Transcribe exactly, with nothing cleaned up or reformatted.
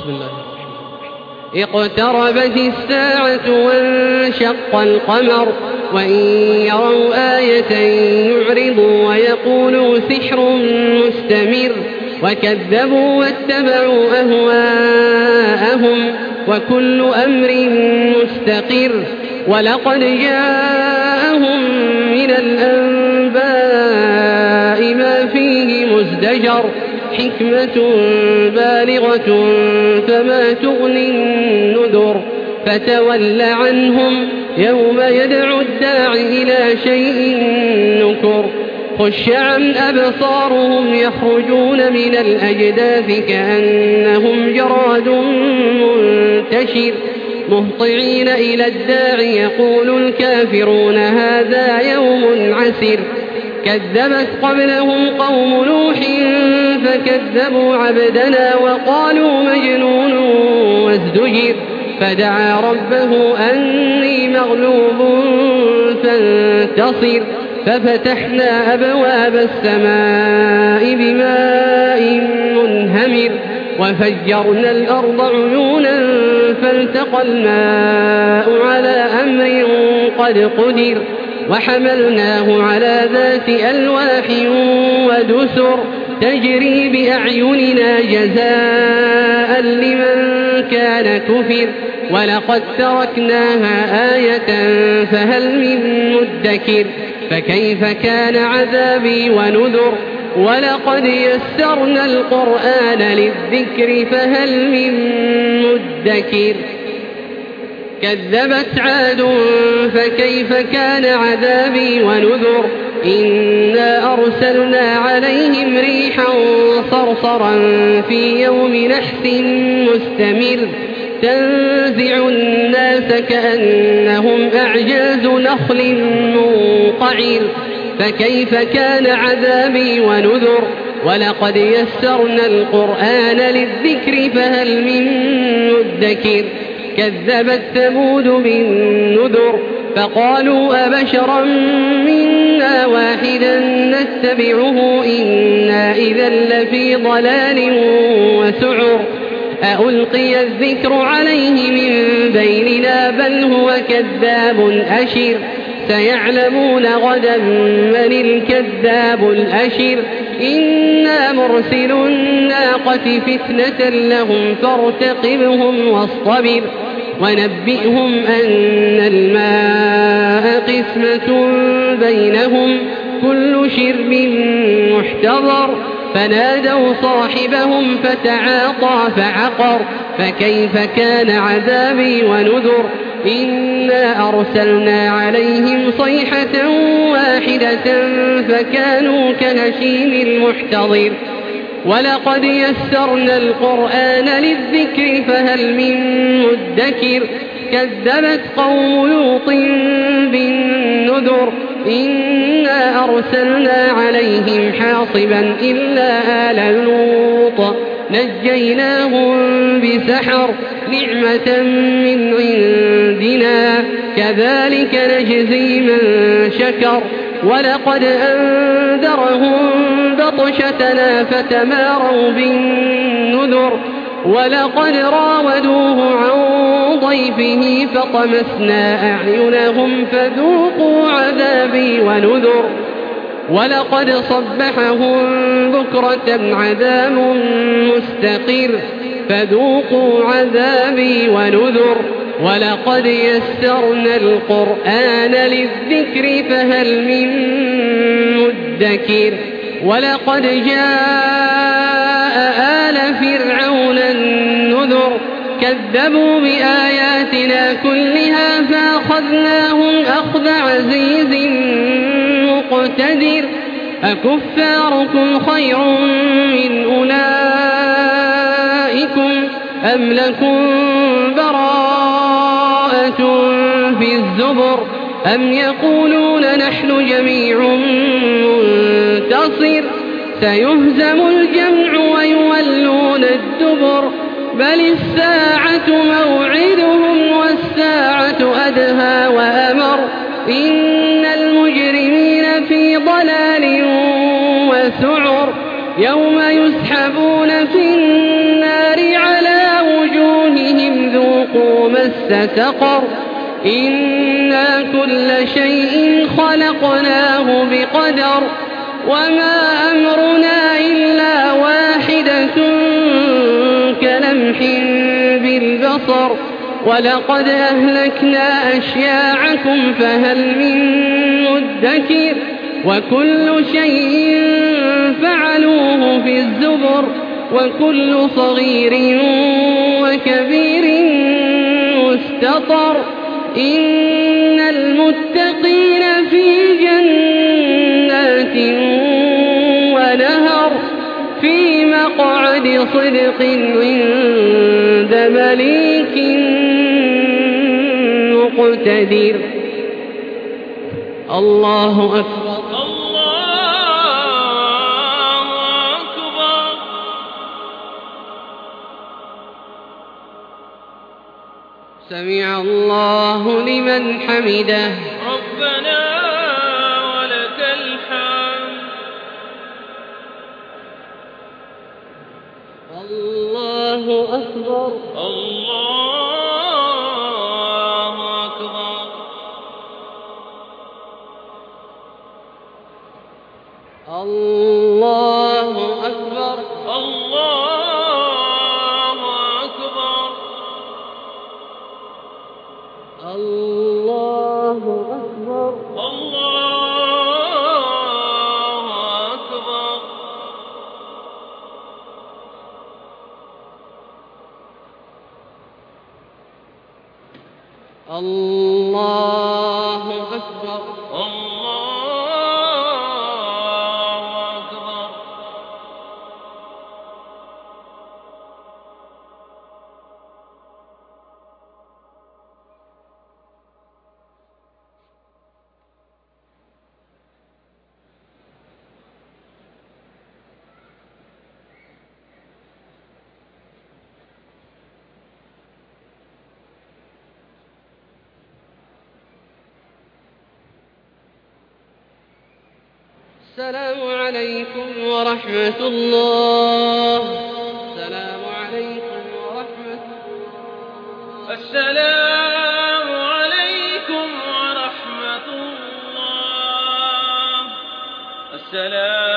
بسم الله الرحمن الرحيم. اقتربت الساعة وانشق القمر وإن يروا آية يعرضوا ويقولوا سحر مستمر وكذبوا واتبعوا أهواءهم وكل أمر مستقر ولقد جاءهم من الأنباء ما فيه مزدجر حكمة بالغة فما تغني النذر فتول عنهم يوم يدعو الداع إلى شيء نكر خش عن أبصارهم يخرجون من الأجداث كأنهم جراد منتشر مهطعين إلى الداع يقول الكافرون هذا يوم عسر كذبت قبلهم قوم نوح فكذبوا عبدنا وقالوا مجنون وازدجر فدعا ربه أني مغلوب فانتصر ففتحنا أبواب السماء بماء منهمر وفجرنا الأرض عيونا فالتقى الماء على أمر قد قدر وحملناه على ذات ألواح ودسر تجري بأعيننا جزاء لمن كان كفر ولقد تركناها آية فهل من مدكر فكيف كان عذابي ونذر ولقد يسرنا القرآن للذكر فهل من مدكر كذبت عاد فكيف كان عذابي ونذر إنا أرسلنا عليهم ريحا صرصرا في يوم نحس مستمر تنزع الناس كأنهم أعجاز نخل منقعر فكيف كان عذابي ونذر ولقد يسرنا القرآن للذكر فهل من مدكر كذبت ثمود بالنذر فقالوا أبشرا منا واحدا نتبعه إنا إذا لفي ضلال وسعر أألقي الذكر عليه من بيننا بل هو كذاب أشر سيعلمون غدا من الكذاب الأشر إنا مرسل الناقة فتنة لهم فارتقبهم واصطبر ونبئهم أن الماء قسمة بينهم كل شرب محتضر فنادوا صاحبهم فتعاطى فعقر فكيف كان عذابي ونذر إنا أرسلنا عليهم صيحة واحدة فكانوا كهشيم المحتضر ولقد يسرنا القرآن للذكر فهل من مدكر كذبت قوم لوط بالنذر إنا أرسلنا عليهم حاصبا إلا آل لوط نجيناهم بسحر نعمة من عندنا كذلك نجزي من شكر ولقد أنذرهم بطشتنا فتماروا بالنذر ولقد راودوه عن ضيفه فطمسنا أعينهم فذوقوا عذابي ونذر ولقد صبحهم بكرة عذاب مستقر فذوقوا عذابي ونذر ولقد يسرنا القرآن للذكر فهل من مدكر ولقد جاء آل فرعون النذر كذبوا بآياتنا كلها فأخذناهم أخذ عزيز مقتدر أكفاركم خير من أولئكم أم لكم براءة في الزبر أم يقولون نحن جميع منتصر سيهزم الجمع ويولون الدبر بل الساعة موعدهم والساعة أدهى وأمر إن المجرمين في ضلال وسعر يوم يسحبون في النار على مس سقر إنا كل شيء خلقناه بقدر وما أمرنا إلا واحدة كلمح بالبصر ولقد أهلكنا أشياعكم فهل من مدكر وكل شيء فعلوه في الزبر وكل صغير وكبير مستطر إن المتقين في جنات ونهر في مقعد صدق عند مليك مقتدر. الله أكبر. سمع الله لمن حمده. ربنا ولك الحمد. الله أكبر. الله أكبر. الله أكبر. الله الله أكبر. الله أكبر. الله أكبر. السلام عليكم ورحمة الله. السلام عليكم ورحمة الله. السلام عليكم ورحمة الله. السلام